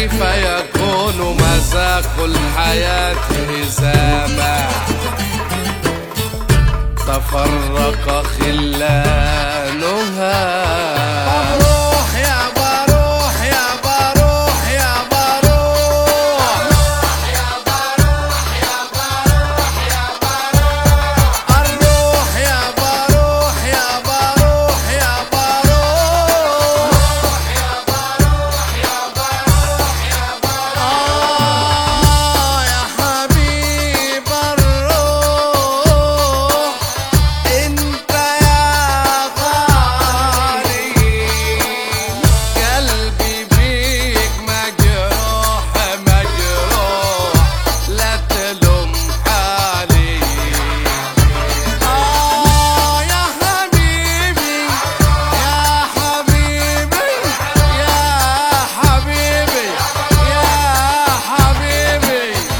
كيف يكون مذاق الحياة إذا ما تفرق خلانها؟ بروح يا بروح يا بروح يا بروح، يا بروح يا بروح يا بروح، الروح يا بروح يا بروح يا بروح، يا بروح يا بروح يا بروح. يا حبيب الروح انت يا غالي، قلبي بيك مجروح مجروح، لا تلوم حالي. يا حبيبي يا حبيبي يا حبيبي يا حبيبي.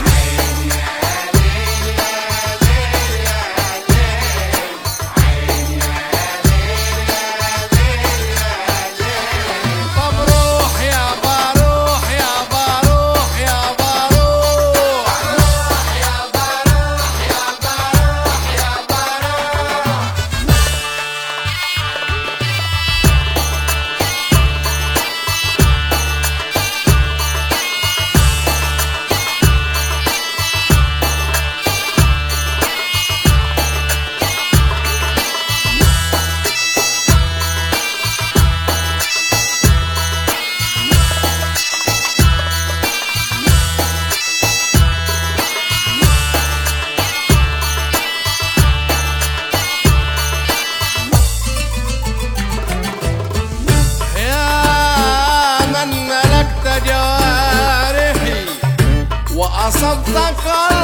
بروح يا بروح يا بروح يا بروح، يا بروح يا بروح يا بروح. يا من ملكت جوارحي وأصبت قلبي